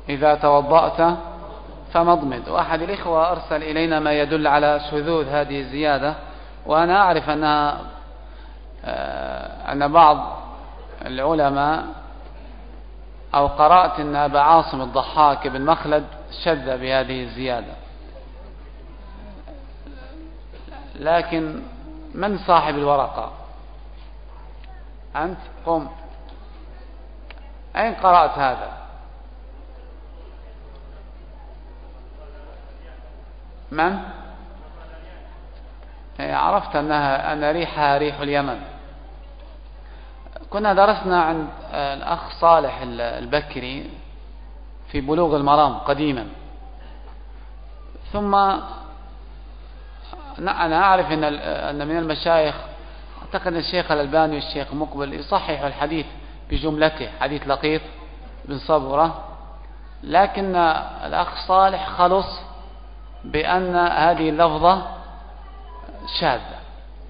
إذا توضأت فمضمض. وأحد الإخوة أرسل إلينا ما يدل على شذوذ هذه الزيادة، وأنا أعرف أن بعض العلماء أو قرأت أن أبا عاصم الضحاك بن مخلد شذ بهذه الزيادة. لكن من صاحب الورقة؟ أنت؟ قم. أين قرأت هذا؟ من؟ عرفت أن ريحها ريح اليمن. كنا درسنا عند الأخ صالح البكري في بلوغ المرام قديما، ثم أنا أعرف أن من المشايخ، أعتقد الشيخ الألباني والشيخ مقبل يصحح الحديث بجملته، حديث لقيط بن صبرة، لكن الأخ صالح خلص بأن هذه اللفظة شاذة.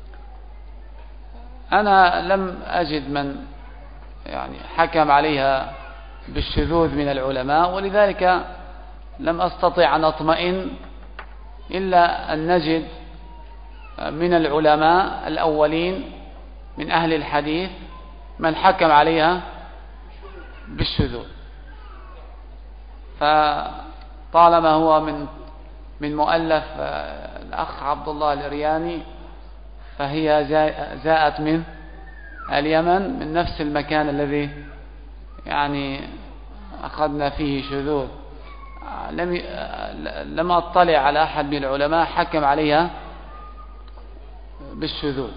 أنا لم أجد من حكم عليها بالشذوذ من العلماء، ولذلك لم أستطع أن أطمئن إلا أن نجد من العلماء الأولين من أهل الحديث من حكم عليها بالشذوذ. فطالما هو من مؤلف الأخ عبد الله الإرياني، فهي جاءت من اليمن، من نفس المكان الذي أخذنا فيه شذوذ. لم أطلع على أحد من العلماء حكم عليها بالشذوذ.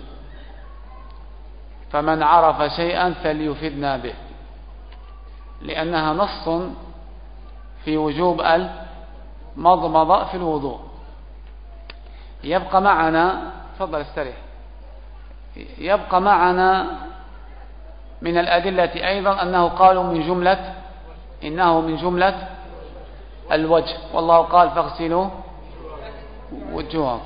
فمن عرف شيئا فليفدنا به، لأنها نص في وجوب المضمضة في الوضوء. يبقى معنا، تفضل استريح، يبقى معنا من الأدلة أيضا أنه قالوا إنه من جملة الوجه، والله قال فاغسلوا وجوهكم.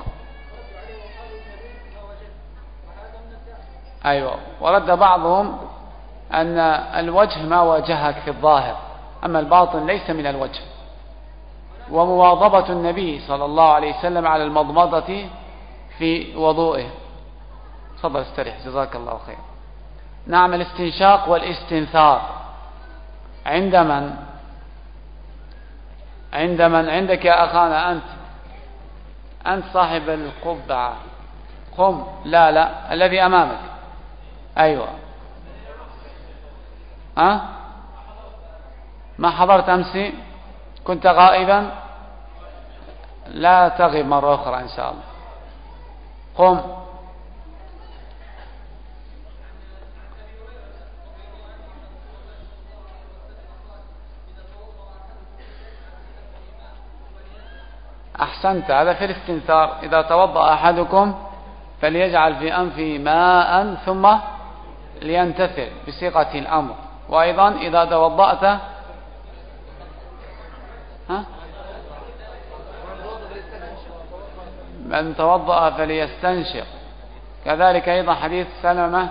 أيوة. ورد بعضهم أن الوجه ما واجهك في الظاهر، أما الباطن ليس من الوجه. ومواظبة النبي صلى الله عليه وسلم على المضمضة في وضوئه. تفضل استريح جزاك الله خير. نعم. الاستنشاق والاستنثار عند من؟ عندك يا أخانا. أنت صاحب القبعة. قم. لا الذي أمامك. أيوة. ما حضرت أمسي؟ كنت غائبا؟ لا تغيب مرة أخرى إن شاء الله. قم. أحسنت. هذا في الاستنثار. إذا توضأ أحدكم فليجعل في أنفه ماء ثم لينتثر بصيغة الأمر. وأيضا إذا توضأت من توضأ فليستنشق. كذلك أيضا حديث سلمة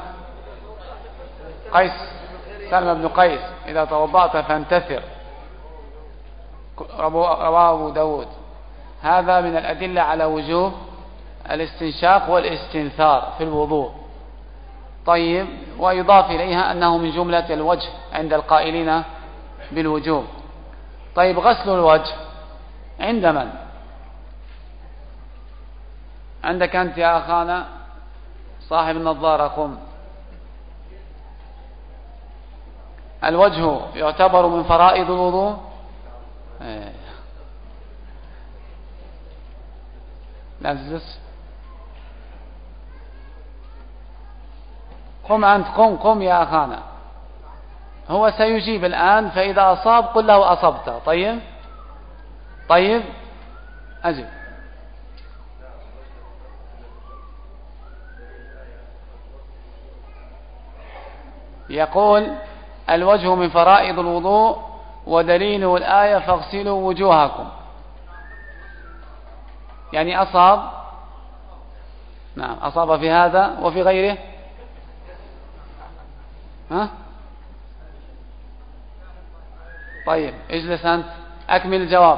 بن قيس إذا توضأت فانتثر، رواه أبو داود. هذا من الأدلة على وجوب الاستنشاق والاستنثار في الوضوء. طيب. ويضاف إليها أنه من جملة الوجه عند القائلين بالوجوب. طيب. غسل الوجه عند من؟ عندك أنت يا أخانا صاحب النظارة. قم. الوجه يعتبر من فرائض الوضوء. لا تجلس. قم أنت. قم يا أخانا. هو سيجيب الآن، فإذا أصاب قل له أصبت. طيب. أجب. يقول الوجه من فرائض الوضوء ودليله الآية فاغسلوا وجوهكم. يعني أصاب. نعم أصاب في هذا وفي غيره. طيب اجلس أنت، أكمل الجواب.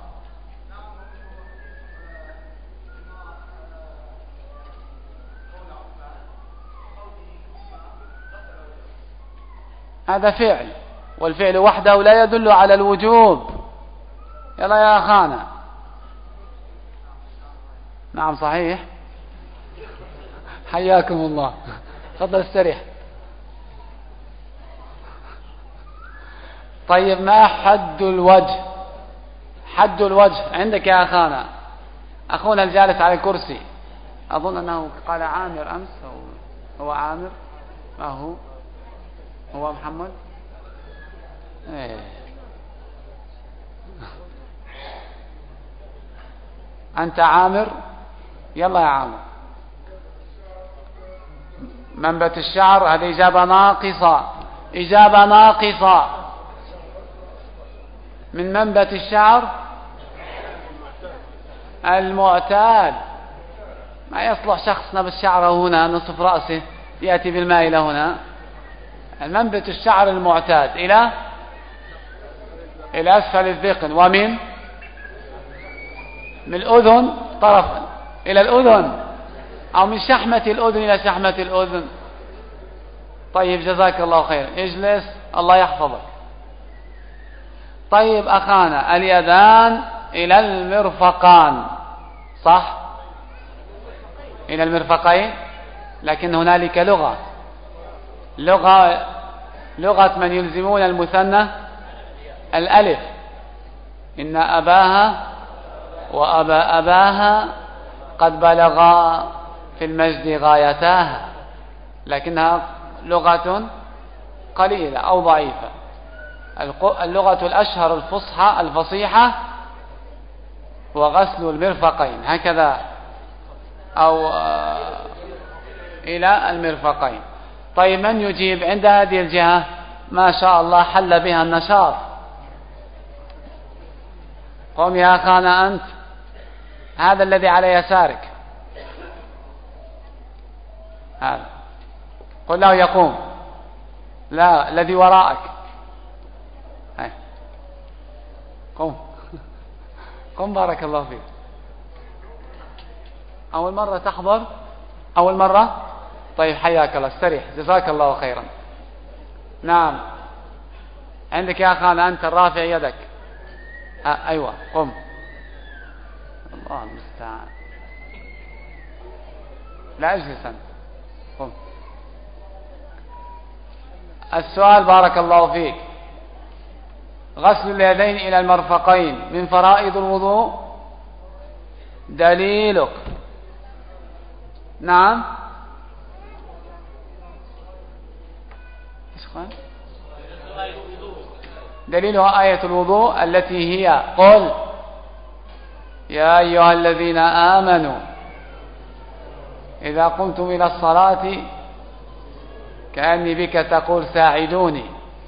هذا فعل، والفعل وحده لا يدل على الوجوب. يلا يا أخانا. نعم صحيح، حياكم الله، تفضل استريح. طيب ما حد الوجه؟ حد الوجه عندك يا أخانا، أخونا الجالس على الكرسي، أظن أنه قال عامر أمس، هو عامر، ما هو محمد؟ إيه. أنت عامر؟ يلا يا عامر. منبت الشعر، هذه إجابة ناقصة، إجابة ناقصة. من منبت الشعر المعتاد. ما يصلح شخص نبت شعره هنا نصف رأسه يأتي بالماء إلى هنا. المنبت الشعر المعتاد إلى أسفل الذقن، ومن الأذن طرف إلى الأذن، أو من شحمة الأذن إلى شحمة الأذن. طيب جزاك الله خير، اجلس الله يحفظك. طيب أخانا، اليدان إلى المرفقان، صح؟ إلى المرفقين، لكن هنالك لغة من يلزمون المثنى الألف. إن أباها وأبا أباها قد بلغا في المجد غايتاها، لكنها لغة قليلة أو ضعيفة. اللغة الأشهر الفصيحة وغسل المرفقين هكذا، أو إلى المرفقين. طيب من يجيب عند هذه الجهة؟ ما شاء الله حل بها النشاط. قم يا أخانا أنت، هذا الذي على يسارك، هذا قل له يقوم. لا، الذي وراءك. هاي. قم بارك الله فيك. أول مرة تحضر؟ أول مرة؟ طيب حياك الله، استريح، جزاك الله خيرا. نعم عندك يا أخانا أنت الرافع يدك. أيوة قم. الله المستعان. لا اجلس أنت، قم. السؤال بارك الله فيك، غسل اليدين إلى المرفقين من فرائض الوضوء، دليلك؟ نعم دليلها آية الوضوء التي هي قل يا أيها الذين آمنوا إذا قمتم إلى الصلاة كأني بك تقول ساعدوني.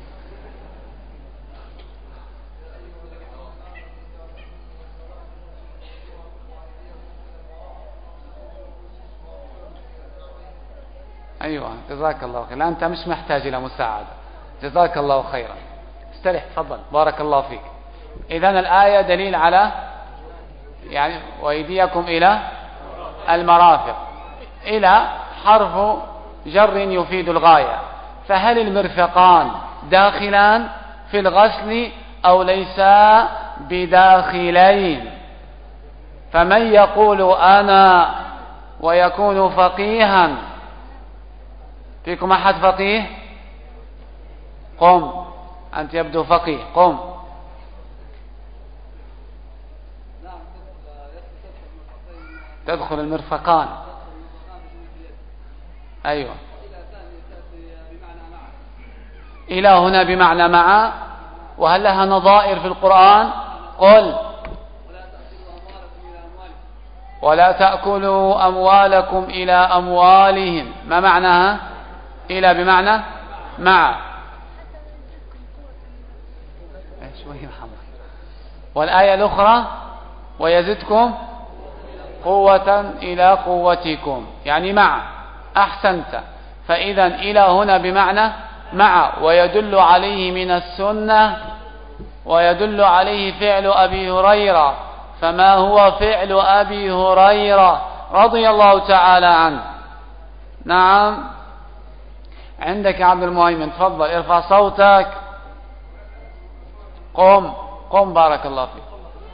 أيوة جزاك الله خير، أنت مش محتاج إلى مساعدة، جزاك الله خيرا. استريح تفضل بارك الله فيك. إذن الآية دليل على يعني وأيديكم إلى المرافق، إلى حرف جر يفيد الغاية. فهل المرفقان داخلان في الغسل أو ليسا بداخلين؟ فمن يقول أنا ويكون فقيها؟ فيكم أحد فقيه؟ قم أنت يبدو فقيه، قم. تدخل المرفقان، أيوة. إلى هنا بمعنى مع، وهل لها نظائر في القرآن؟ قل ولا تأكلوا أموالكم إلى أموالهم، ما معناها؟ إلى بمعنى مع. والآية الأخرى ويزدكم قوة إلى قوتكم، يعني مع. أحسنت. فإذا إلى هنا بمعنى مع، ويدل عليه من السنة ويدل عليه فعل أبي هريرة، فما هو فعل أبي هريرة رضي الله تعالى عنه؟ نعم، عندك يا عبد المهيمن، تفضل ارفع صوتك. قم بارك الله فيك.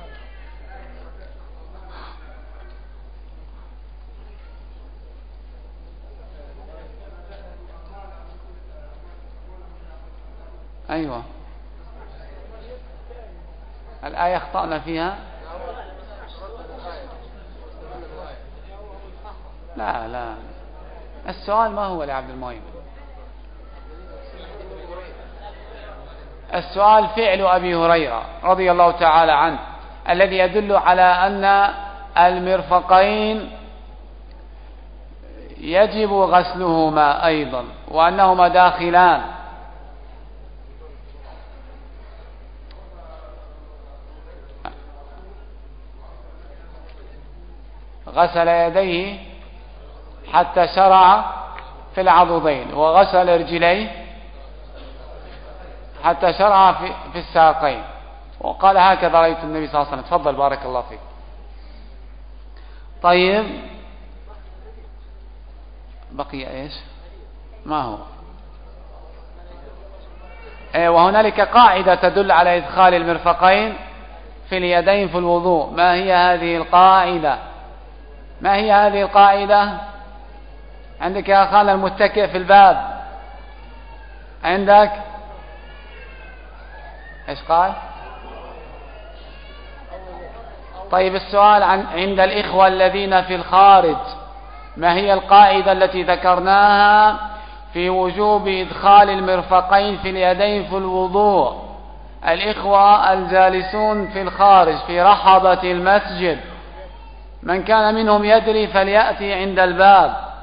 أيوة، الآية اخطأنا فيها. لا، السؤال ما هو لعبد المهيمن، السؤال فعل أبي هريرة رضي الله تعالى عنه الذي يدل على أن المرفقين يجب غسلهما أيضا، وأنهما داخلان. غسل يديه حتى شرع في العضدين، وغسل رجليه حتى شرع في الساقين، وقال هكذا رأيت النبي صلى الله عليه وسلم. تفضل بارك الله فيك. طيب، بقي ايش؟ ما هو؟ وهنالك قاعدة تدل على إدخال المرفقين في اليدين في الوضوء. ما هي هذه القاعدة؟ ما هي هذه القاعدة؟ عندك يا أخانا المتكئ في الباب، عندك ايش قال؟ طيب، السؤال عند الإخوة الذين في الخارج، ما هي القاعدة التي ذكرناها في وجوب إدخال المرفقين في اليدين في الوضوء؟ الإخوة الجالسون في الخارج في رحبة المسجد، من كان منهم يدري فليأتي عند الباب.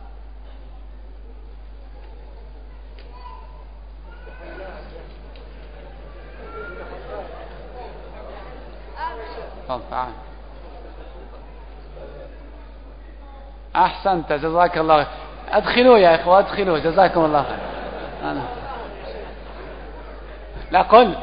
تعال. أحسنت، جزاك الله خير. أدخلوا يا إخوة، أدخلوا، جزاكم الله خير. لا، قل.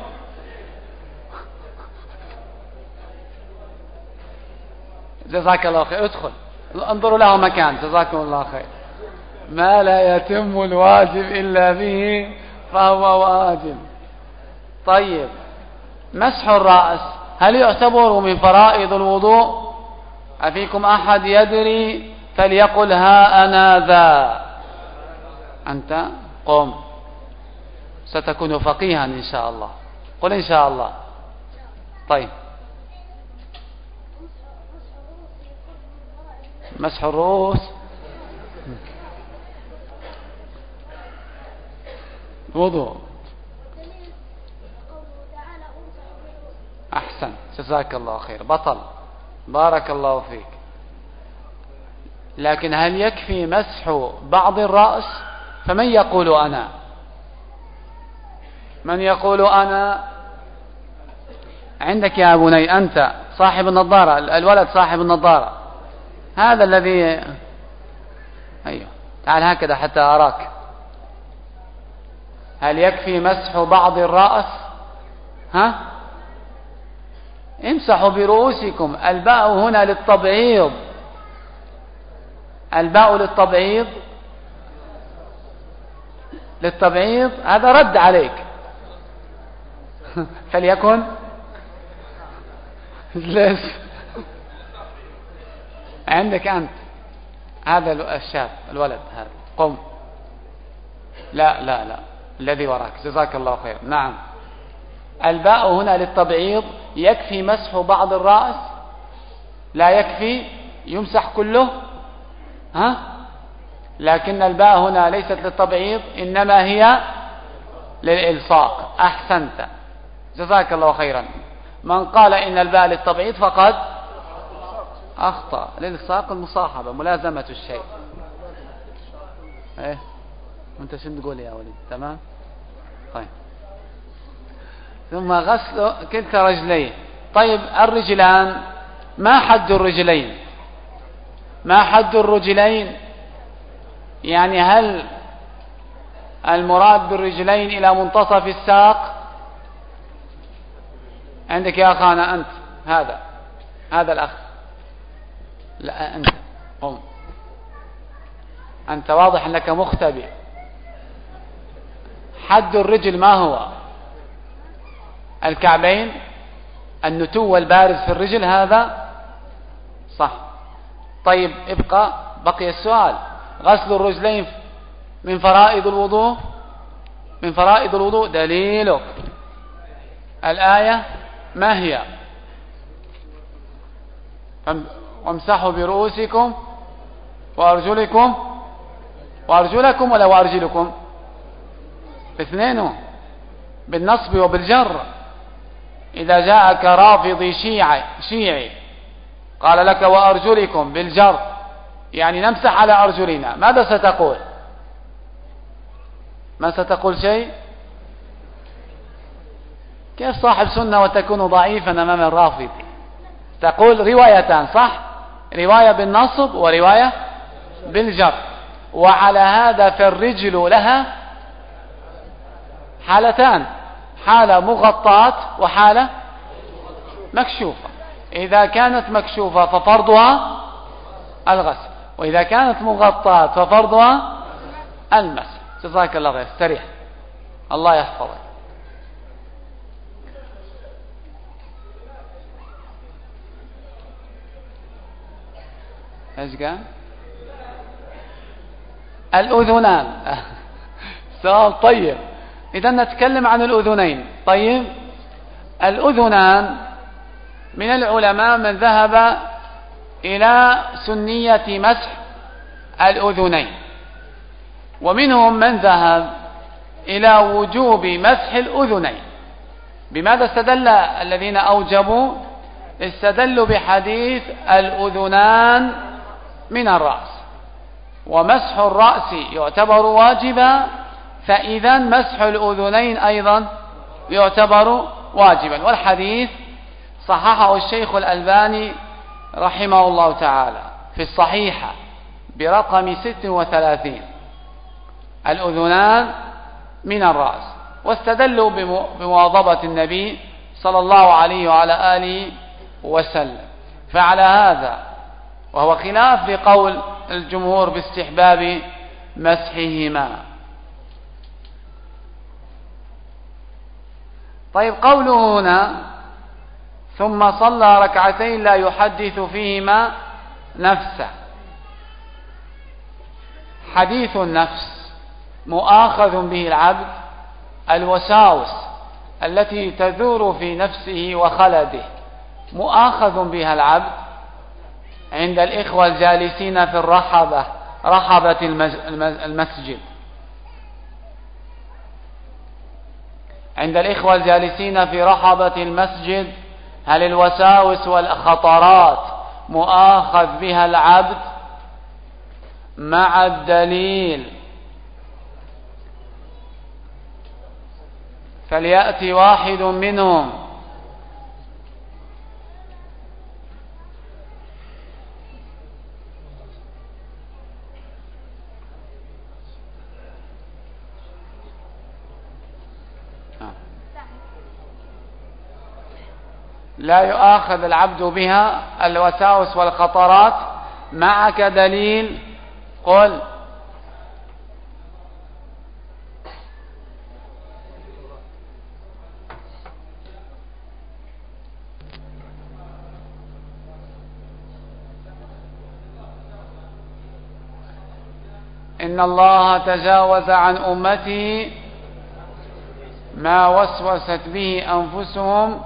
جزاك الله خير، ادخل، انظروا له مكان، جزاكم الله خير. ما لا يتم الواجب إلا به فهو واجب. طيب، مسح الرأس هل يعتبر من فرائض الوضوء؟ أفيكم أحد يدري فليقل ها أنا ذا. أنت قم، ستكون فقيها إن شاء الله، قل إن شاء الله. طيب، مسح الرؤوس وضوء. أحسن، جزاك الله خير، بطل، بارك الله فيك. لكن هل يكفي مسح بعض الرأس؟ فمن يقول أنا؟ من يقول أنا؟ عندك يا بني، أنت صاحب النظارة، الولد صاحب النظارة، هذا الذي، أيوه، تعال هكذا حتى أراك. هل يكفي مسح بعض الرأس؟ ها؟ امسحوا برؤوسكم. الباء هنا للتبعيض، الباء للتبعيض، للتبعيض، هذا رد عليك. فليكن اجلس. عندك أنت هذا الشاب، الولد هذا، قم. لا، الذي وراك، جزاك الله خير. نعم، الباء هنا للتبعيض. يكفي مسح بعض الرأس؟ لا يكفي، يمسح كله. ها؟ لكن الباء هنا ليست للتبعيض، إنما هي للإلصاق. أحسنت، جزاك الله خيرا. من قال إن الباء للتبعيض فقد أخطأ. للإلصاق المصاحبة، ملازمة الشيء. إيه؟ وانت شو تقول يا وليد؟ تمام. طيب، ثم غسل كلتا رجليه. طيب، الرجلان، ما حد الرجلين؟ ما حد الرجلين؟ يعني هل المراد بالرجلين إلى منتصف الساق، عندك يا أخانا أنت، هذا الأخ، لا أنت قم، أنت واضح أنك مختبئ. حد الرجل ما هو؟ الكعبين، النتو والبارز في الرجل، هذا صح. طيب بقي السؤال، غسل الرجلين من فرائض الوضوء، من فرائض الوضوء، دليلك الآية ما هي؟ وامسحوا برؤوسكم وأرجلكم ولا وأرجلكم؟ اثنين بالنصب وبالجر. إذا جاءك رافضي شيعي قال لك وأرجلكم بالجر، يعني نمسح على أرجلنا، ماذا ستقول؟ ما ستقول شيء؟ كيف صاحب سنة وتكون ضعيفا أمام الرافضي؟ تقول روايتان، صح؟ رواية بالنصب ورواية بالجر. وعلى هذا فالرجل لها حالتان، حالة مغطاة وحالة مكشوفة. إذا كانت مكشوفة ففرضها الغسل، وإذا كانت مغطاة ففرضها المسح. جزاك الله خير، استريح، الله يحفظك. ايش قال؟ الأذنان. سؤال طيب. إذا نتكلم عن الأذنين. طيب، الأذنان من العلماء من ذهب إلى سنية مسح الأذنين، ومنهم من ذهب إلى وجوب مسح الأذنين. بماذا استدل الذين أوجبوا؟ استدلوا بحديث الأذنان من الرأس، ومسح الرأس يعتبر واجبا، فإذا مسح الأذنين أيضا يعتبر واجبا. والحديث صححه الشيخ الألباني رحمه الله تعالى في الصحيحة برقم 36، الأذنان من الرأس، واستدلوا بمواظبة النبي صلى الله عليه وعلى آله وسلم. فعلى هذا، وهو خلاف لقول الجمهور باستحباب مسحهما. طيب، قوله هنا ثم صلى ركعتين لا يحدث فيهما نفسه، حديث النفس مؤاخذ به العبد، الوساوس التي تدور في نفسه وخلده مؤاخذ بها العبد عند الإخوة الجالسين في رحبة المسجد. عند الإخوة الجالسين في رحبة المسجد، هل الوساوس والخطرات مؤاخذ بها العبد مع الدليل؟ فليأتي واحد منهم. لا يؤاخذ العبد بها الوساوس والخطرات، معك دليل؟ قل. إن الله تجاوز عن أمتي ما وسوست به أنفسهم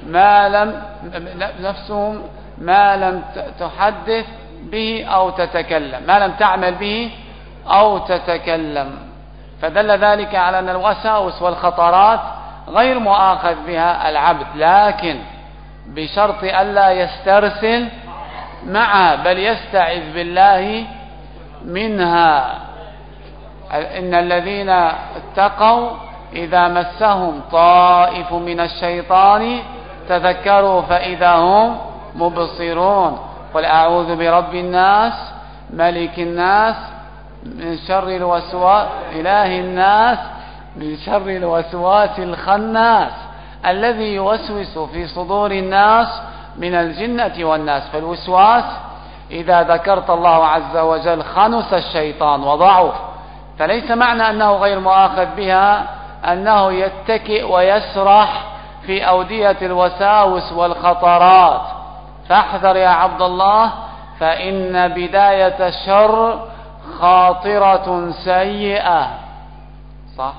ما لم تحدث به أو تتكلم، ما لم تعمل به أو تتكلم. فدل ذلك على أن الوساوس والخطرات غير مؤاخذ بها العبد، لكن بشرط ألا يسترسل معها، بل يستعذ بالله منها. إن الذين اتقوا إذا مسهم طائف من الشيطان تذكروا فإذا هم مبصرون. قل أعوذ برب الناس ملك الناس من شر الوسواس إله الناس من شر الوسواس الخناس الذي يوسوس في صدور الناس من الجنة والناس. فالوسواس إذا ذكرت الله عز وجل خنس الشيطان وضعف، فليس معنى أنه غير مؤاخذ بها أنه يتكئ ويسرح في أودية الوساوس والخطرات. فاحذر يا عبد الله، فإن بداية الشر خاطرة سيئة. صح؟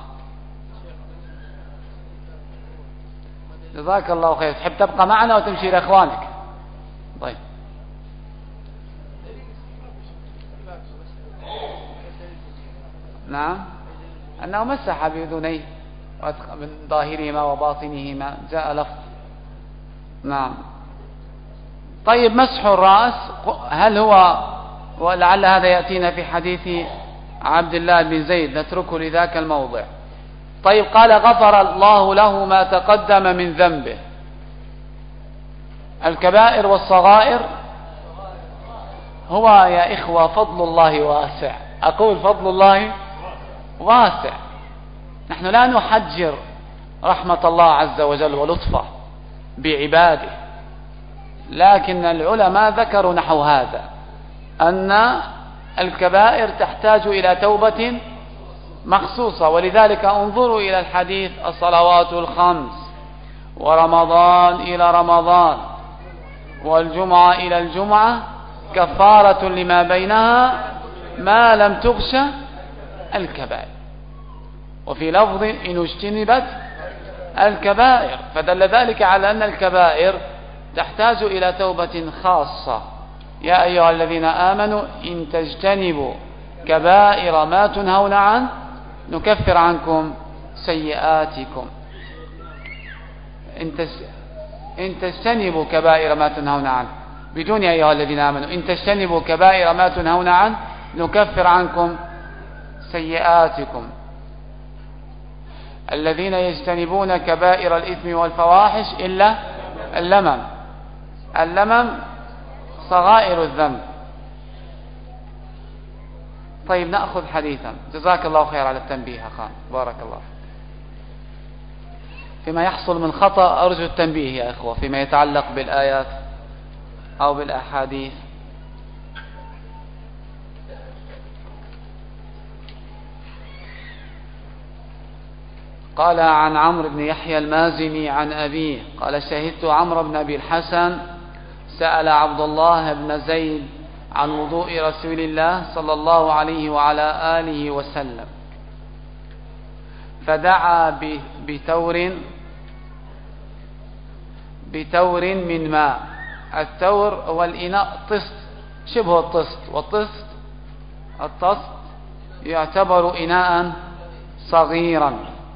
جزاك الله خير. تحب تبقى معنا وتمشي لإخوانك؟ طيب. نعم، أنه مسح بأذنيه من ظاهرهما وباطنهما، جاء لفظ. نعم. طيب، مسح الرأس هل هو، ولعل هذا يأتينا في حديث عبد الله بن زيد، نتركه لذاك الموضع. طيب، قال غفر الله له ما تقدم من ذنبه. الكبائر والصغائر هو يا إخوة فضل الله واسع. أقول فضل الله واسع. نحن لا نحجر رحمة الله عز وجل ولطفه بعباده، لكن العلماء ذكروا نحو هذا، أن الكبائر تحتاج إلى توبة مخصوصة. ولذلك انظروا إلى الحديث: الصلوات الخمس، ورمضان إلى رمضان، والجمعة إلى الجمعة، كفارة لما بينها ما لم تغش الكبائر. وفي لفظ: إن اجتنبت الكبائر. فدل ذلك على أن الكبائر تحتاج إلى توبة خاصة. يا أيها الذين آمنوا إن تجتنبوا كبائر ما تنهون عنه نكفر عنكم سيئاتكم. إن تجتنبوا كبائر ما تنهون عنه، بدون يا أيها الذين آمنوا. إن تجتنبوا كبائر ما تنهون عنه نكفر عنكم سيئاتكم. الذين يجتنبون كبائر الإثم والفواحش إلا اللمم صغائر الذنب. طيب، نأخذ حديثا. جزاك الله خير على التنبيه أخان، بارك الله فيك. فيما يحصل من خطأ أرجو التنبيه يا إخوة، فيما يتعلق بالآيات أو بالأحاديث. قال عن عمرو بن يحيى المازني عن أبيه قال: شهدت عمرو بن أبي الحسن سأل عبد الله بن زيد عن وضوء رسول الله صلى الله عليه وعلى آله وسلم، فدعا بتور من ماء. التور هو الإناء طست، شبه الطست، والطست يعتبر إناء صغيرا.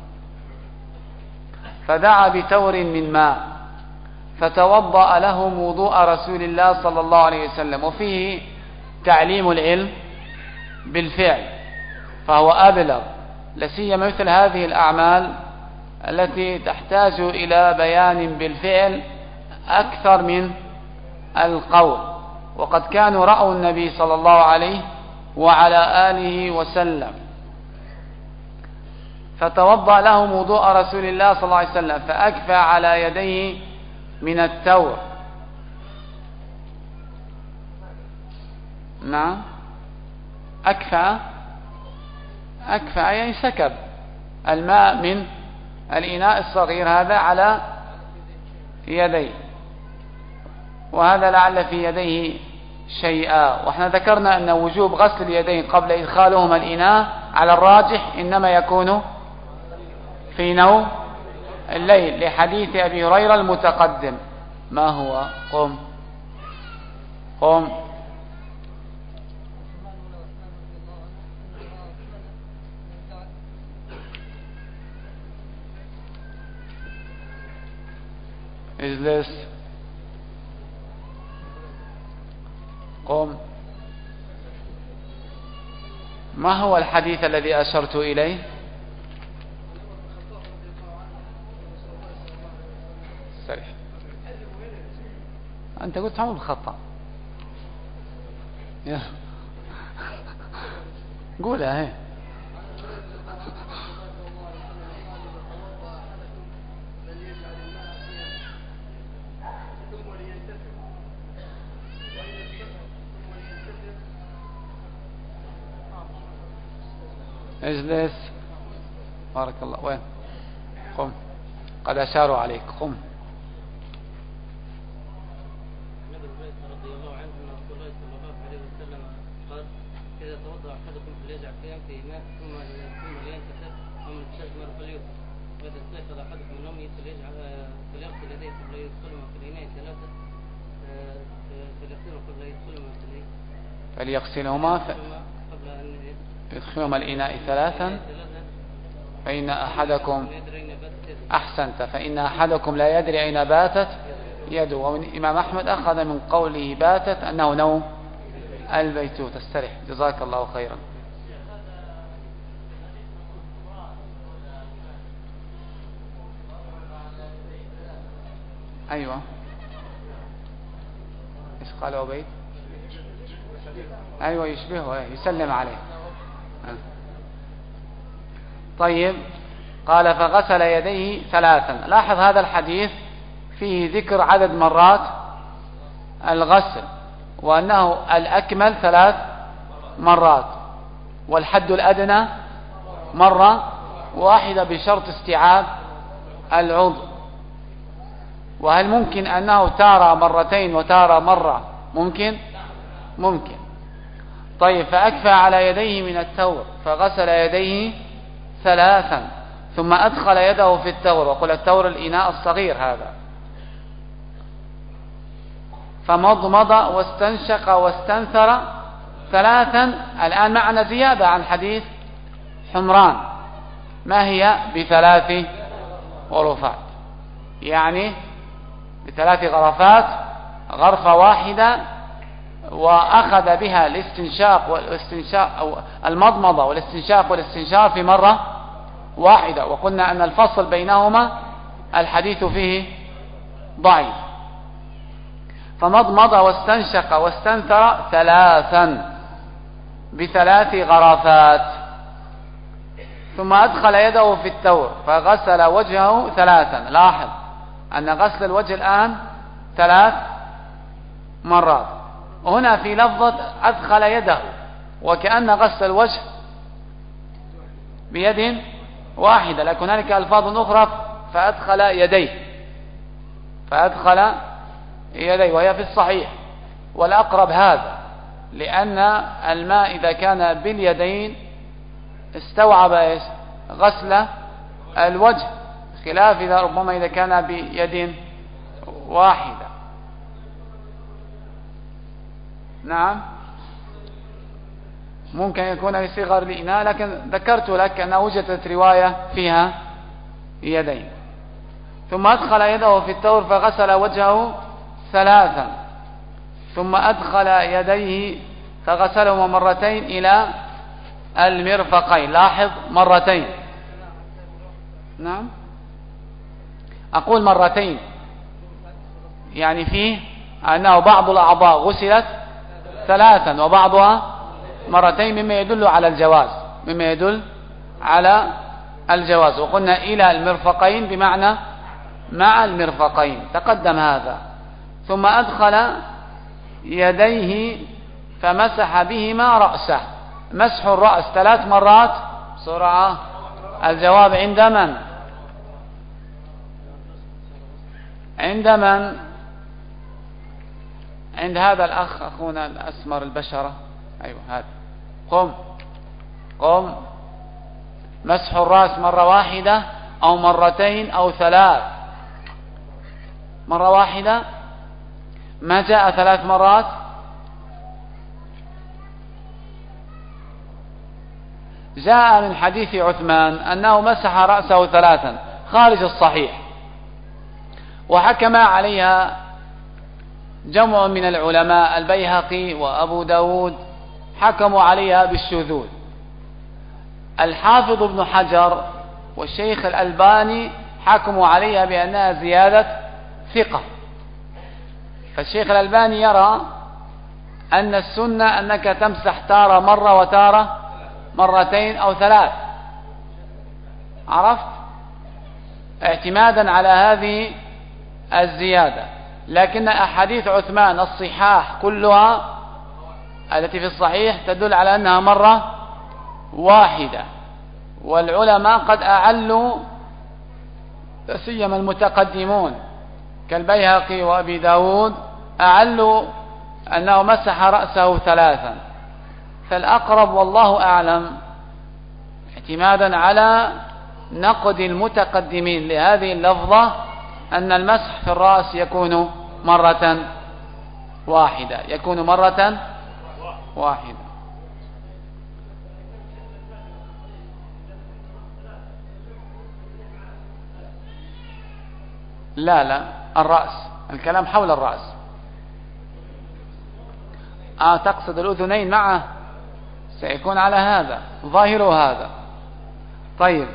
فدعا بتور من ماء فتوضأ لهم وضوء رسول الله صلى الله عليه وسلم. وفيه تعليم العلم بالفعل، فهو أبلغ، لسيما مثل هذه الأعمال التي تحتاج إلى بيان بالفعل أكثر من القول. وقد كانوا رأوا النبي صلى الله عليه وعلى آله وسلم، فتوضأ لهم وضوء رسول الله صلى الله عليه وسلم، فأكفى على يديه من التور. نعم، أكفى يعني سكب الماء من الإناء الصغير هذا على يديه، وهذا لعل في يديه شيئا. وإحنا ذكرنا أن وجوب غسل اليدين قبل إدخالهما الإناء على الراجح إنما يكون في نوم الليل، لحديث أبي هريرة المتقدم. ما هو؟ قم. اجلس. قم. ما هو الحديث الذي أشرت إليه؟ سريع. أنت قلت عمر بالخطأ. قولها هي. اجلس. بارك الله. وين؟ قم. قد أشاروا عليك. قم. إذا توضأ أحدكم فليجعل في أنفه ماء ثم لينتثب ثم يستجمر فليوتر، وإذا استيقظ أحدكم من نومه فليغسل يديه قبل يدخلهما في الإناء ثلاثة، فليغسلهما قبل أن يدخلهما الإناء ثلاثا، فإن أحدكم أحسنت، فإن أحدكم لا يدري أين باتت يده. ومن إمام أحمد أخذ من قوله باتت أنه نوم البيتوت. استرح، جزاك الله خيرا. أيوة، إيش قال عبيد؟ أيوة يشبهه، يسلم عليه. طيب، قال فغسل يديه ثلاثا. لاحظ هذا الحديث فيه ذكر عدد مرات الغسل، وأنه الأكمل 3 مرات، والحد الأدنى مرة واحدة بشرط استيعاب العضو. وهل ممكن أنه تارة مرتين وتارة مرة؟ ممكن. طيب، فأكفى على يديه من التور فغسل يديه 3 ثم أدخل يده في التور، وقل التور الإناء الصغير هذا، فمضمض واستنشق واستنثر 3. الآن معنا زيادة عن حديث حمران، ما هي؟ ب3 غرفات، يعني ب3 غرفات، غرفة واحدة، وأخذ بها الاستنشاق والاستنشاق أو المضمضة والاستنشاق والاستنشار في مرة واحدة، وقلنا أن الفصل بينهما الحديث فيه ضعيف. فمضمض واستنشق واستنثر 3 ب3 غرفات، ثم أدخل يده في التور فغسل وجهه 3. لاحظ أن غسل الوجه الآن 3 مرات. هنا في لفظة أدخل يده، وكأن غسل الوجه بيد واحدة، لكن هناك ألفاظ أخرى فأدخل يديه وهي في الصحيح، والأقرب هذا، لأن الماء إذا كان باليدين استوعب غسل الوجه، خلاف إذا ربما إذا كان بيد واحدة. نعم، ممكن يكون بصيغة الإناء، لكن ذكرت لك أنه وجدت رواية فيها يدين. ثم أدخل يده في التور فغسل وجهه 3 ثم أدخل يديه فغسلهما مرتين إلى المرفقين. لاحظ، مرتين. نعم، أقول مرتين، يعني فيه أنه بعض الأعضاء غسلت 3 وبعضها مرتين، مما يدل على الجواز. وقلنا إلى المرفقين بمعنى مع المرفقين، تقدم هذا. ثم أدخل يديه فمسح بهما رأسه. مسح الرأس 3 مرات بسرعة. الجواب عند من؟ عند هذا الأخ أخونا الأسمر البشرة. أيوة هذا. قم. مسح الرأس مرة واحدة أو مرتين أو 3؟ مرة واحدة. ما جاء 3 مرات. جاء من حديث عثمان أنه مسح رأسه 3 خارج الصحيح، وحكم عليها جمع من العلماء، البيهقي وأبو داود حكموا عليها بالشذوذ. الحافظ ابن حجر والشيخ الألباني حكموا عليها بأنها زيادة ثقة. فالشيخ الألباني يرى أن السنة أنك تمسح تارة مرة وتارة مرتين أو 3. عرفت؟ اعتمادا على هذه الزيادة. لكن أحاديث عثمان الصحاح كلها التي في الصحيح تدل على أنها مرة واحدة. والعلماء قد أعلوا سيما المتقدمون كالبيهقي وأبي داود أعلوا أنه مسح رأسه 3. فالأقرب والله أعلم اعتمادا على نقد المتقدمين لهذه اللفظة أن المسح في الرأس يكون مرة واحدة، يكون مرة واحدة. لا الرأس، الكلام حول الرأس. تقصد الأذنين معه، سيكون على هذا ظاهر هذا. طيب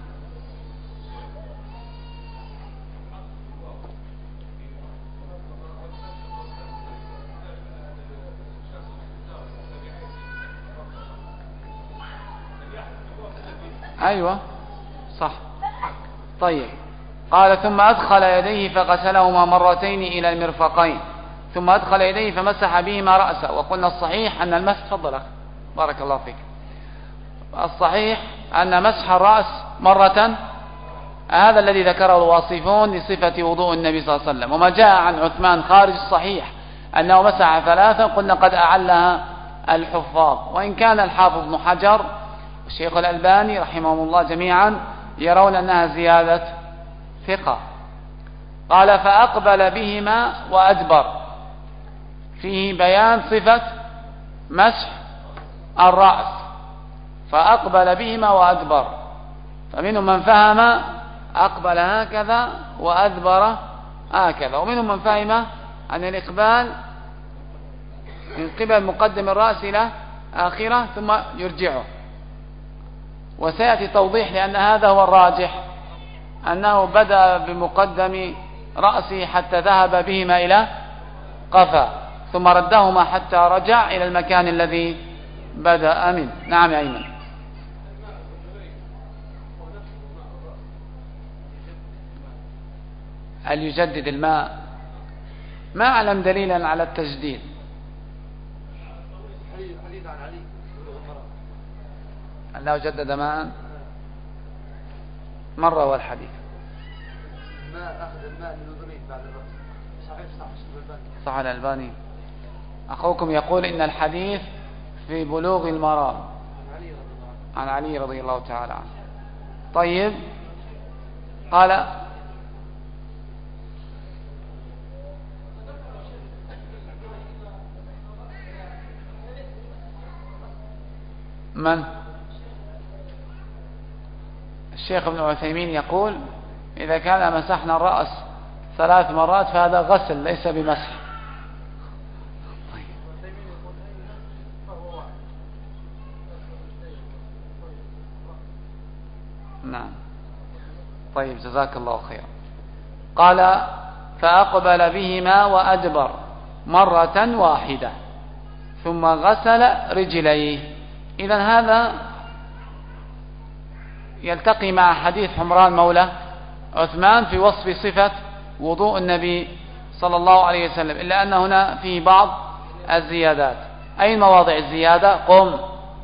أيوة صح. طيب قال ثم أدخل يديه فغسلهما مرتين إلى المرفقين، ثم أدخل يديه فمسح بهما رأسه. وقلنا الصحيح أن المسح، تفضل بارك الله فيك، الصحيح أن مسح الرأس مرة، هذا الذي ذكره الواصفون لصفة وضوء النبي صلى الله عليه وسلم. وما جاء عن عثمان خارج الصحيح أنه مسح 3، قلنا قد أعلها الحفاظ، وإن كان الحافظ ابن حجر والشيخ الألباني رحمهم الله جميعا يرون أنها زيادة ثقة. قال فأقبل بهما وأدبر، فيه بيان صفة مسح الرأس، فأقبل بهما وأدبر. فمنهم من فهم أقبل هكذا وأدبر هكذا، ومنهم من فهم أن الإقبال من قبل مقدم الرأس إلى آخرة ثم يرجعه. وسيأتي توضيح لأن هذا هو الراجح، أنه بدأ بمقدم رأسه حتى ذهب بهما إلى قفا، ثم ردهما حتى رجع إلى المكان الذي بدأ منه. نعم يا أيمن. هل يجدد الماء؟ ما أعلم دليلا على التجديد. أنه جدد ماء مرة، والحديث ما أخذ الماء من أذنيه بعد الرأس. صحيح صح الألباني. أخوكم يقول إن الحديث في بلوغ المرام عن علي رضي الله تعالى عنه. طيب قال من؟ الشيخ ابن عثيمين يقول إذا كان مسحنا الرأس 3 مرات فهذا غسل ليس بمسح. نعم. طيب جزاك الله خيرا. قال فأقبل بهما وأدبر مرة واحدة ثم غسل رجليه. إذن هذا يلتقي مع حديث حمران مولى عثمان في وصف صفة وضوء النبي صلى الله عليه وسلم، إلا أن هنا فيه بعض الزيادات. أي مواضع الزيادة؟ قم.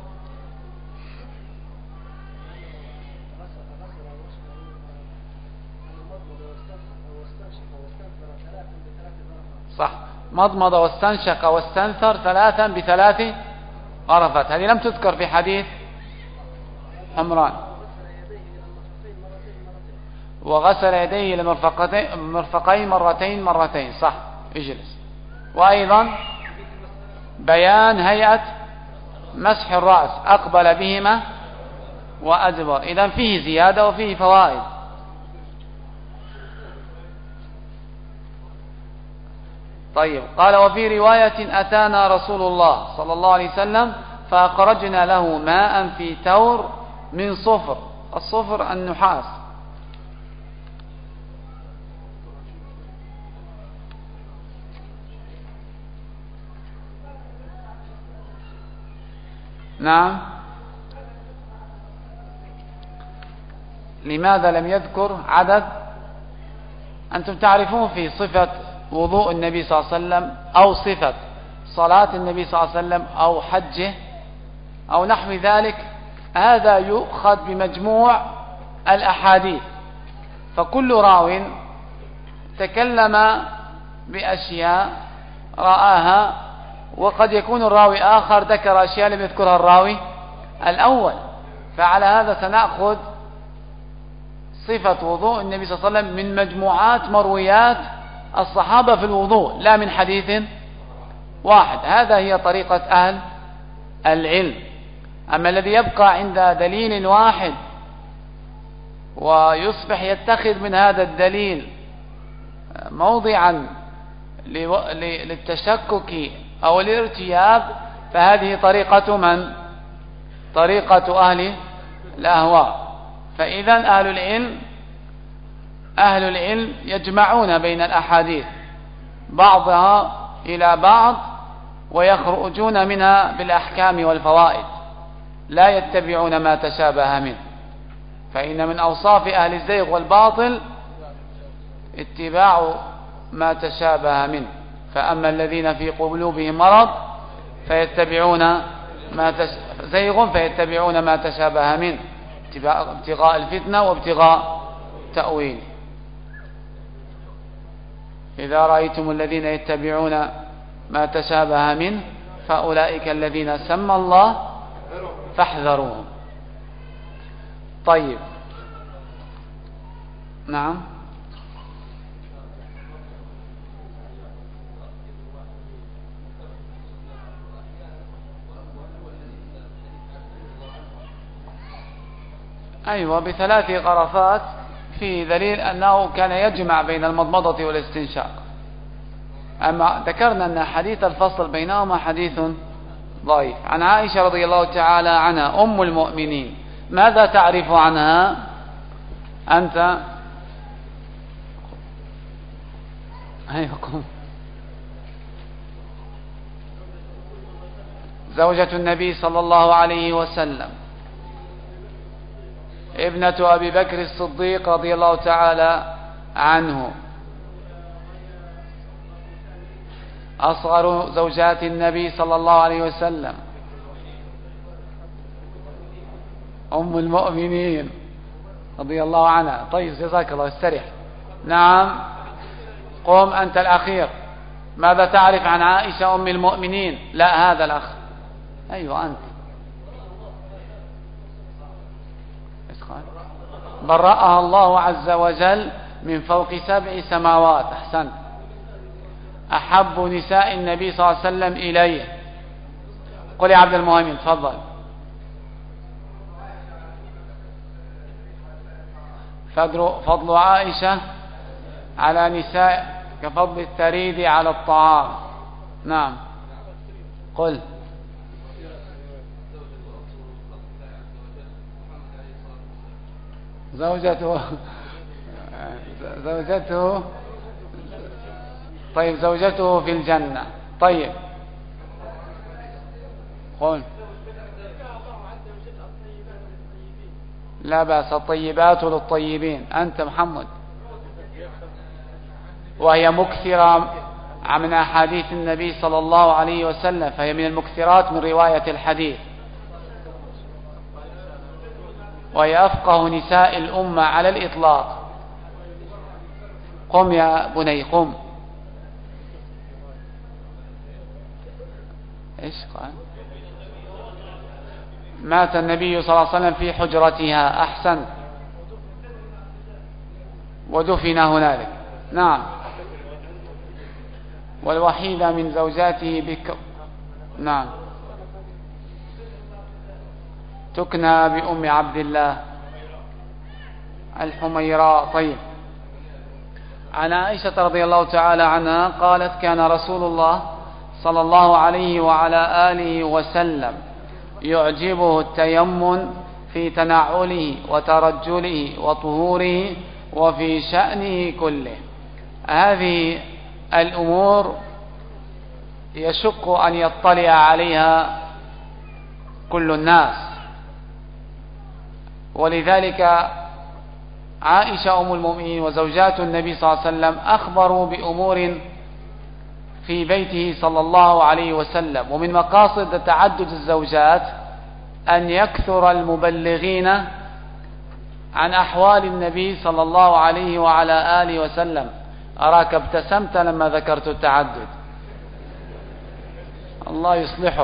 صح، مضمض واستنشق واستنثر 3 ب3 غرفات. هذه لم تذكر في حديث حمران. وغسل يديه للمرفقين مرتين. صح، اجلس. وأيضا بيان هيئة مسح الرأس، أقبل بهما وأدبر. إذن فيه زيادة وفيه فوائد. طيب قال وفي رواية أتانا رسول الله صلى الله عليه وسلم فأخرجنا له ماء في تور من صفر. الصفر النحاس. نعم. لماذا لم يذكر عدد؟ أنتم تعرفون في صفة وضوء النبي صلى الله عليه وسلم أو صفة صلاة النبي صلى الله عليه وسلم أو حجه أو نحو ذلك هذا يؤخذ بمجموع الأحاديث، فكل راو تكلم بأشياء رآها، وقد يكون الراوي آخر ذكر أشياء لم يذكرها الراوي الأول. فعلى هذا سنأخذ صفة وضوء النبي صلى الله عليه وسلم من مجموعات مرويات الصحابة في الوضوء، لا من حديث واحد. هذا هي طريقة أهل العلم. أما الذي يبقى عند دليل واحد ويصبح يتخذ من هذا الدليل موضعا للتشكك أو الارتياب، فهذه طريقة من؟ طريقة أهل الأهواء. فإذا أهل العلم يجمعون بين الأحاديث بعضها إلى بعض ويخرجون منها بالأحكام والفوائد، لا يتبعون ما تشابه منه. فإن من أوصاف أهل الزيغ والباطل اتباع ما تشابه منه. فأما الذين في قلوبهم مرض فيتبعون فيتبعون ما تشابه منه ابتغاء الفتنة وابتغاء تأويل. إذا رأيتم الذين يتبعون ما تشابه منه فأولئك الذين سمى الله فاحذروهم. طيب، نعم. أيوة، بثلاث غرفات في دليل أنه كان يجمع بين المضمضة والاستنشاق. أما ذكرنا أن حديث الفصل بينهما حديث ضعيف. عن عائشة رضي الله تعالى عنها أم المؤمنين، ماذا تعرف عنها أنت؟ أيكم زوجة النبي صلى الله عليه وسلم، ابنة أبي بكر الصديق رضي الله تعالى عنه، أصغر زوجات النبي صلى الله عليه وسلم، أم المؤمنين رضي الله عنها. طيب، جزاك الله، استريح. نعم، قم أنت الأخير. ماذا تعرف عن عائشة أم المؤمنين؟ لا، هذا الأخ. أيوة، أنت. برأها الله عز وجل من فوق 7 سماوات. أحسنت. أحب نساء النبي صلى الله عليه وسلم إليه. قل يا عبد المهيمن، تفضل. فضل عائشة على نساء كفضل الثريد على الطعام. نعم، قل. زوجته طيب، زوجته في الجنة. طيب، قل. لا بأس، الطيبات للطيبين. أنت محمد. وهي مكثرة من أحاديث النبي صلى الله عليه وسلم، فهي من المكثرات من رواية الحديث، وهي أفقه نساء الأمة على الإطلاق. قم يا بني، قم. إيش قال؟ مات النبي صلى الله عليه وسلم في حجرتها. أحسن. ودفن هنالك. نعم. والوحيدة من زوجاته بكر. نعم. تكنى بأم عبد الله الحميراء. طيب. عن عائشة رضي الله تعالى عنها قالت: كان رسول الله صلى الله عليه وعلى آله وسلم يعجبه التيمم في تنعله وترجله وطهوره وفي شأنه كله. هذه الأمور يشق أن يطلع عليها كل الناس، ولذلك عائشة أم المؤمنين وزوجات النبي صلى الله عليه وسلم أخبروا بأمور في بيته صلى الله عليه وسلم. ومن مقاصد تعدد الزوجات أن يكثر المبلغين عن أحوال النبي صلى الله عليه وعلى آله وسلم. أراك ابتسمت لما ذكرت التعدد، الله يصلحه.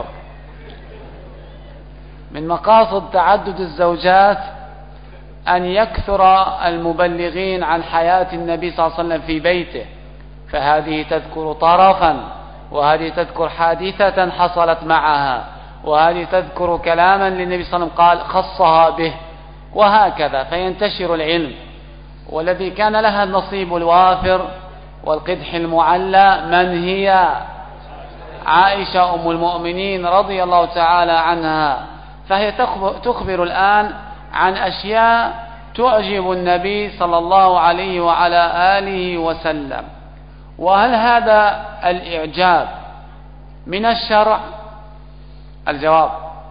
من مقاصد تعدد الزوجات أن يكثر المبلغين عن حياة النبي صلى الله عليه وسلم في بيته، فهذه تذكر طرفا، وهذه تذكر حادثة حصلت معها، وهذه تذكر كلاما للنبي صلى الله عليه وسلم قال خصها به، وهكذا فينتشر العلم. والذي كان لها النصيب الوافر والقدح المعلى من هي؟ عائشة أم المؤمنين رضي الله تعالى عنها. فهي تخبر الآن عن أشياء تعجب النبي صلى الله عليه وعلى آله وسلم. وهل هذا الإعجاب من الشرع؟ الجواب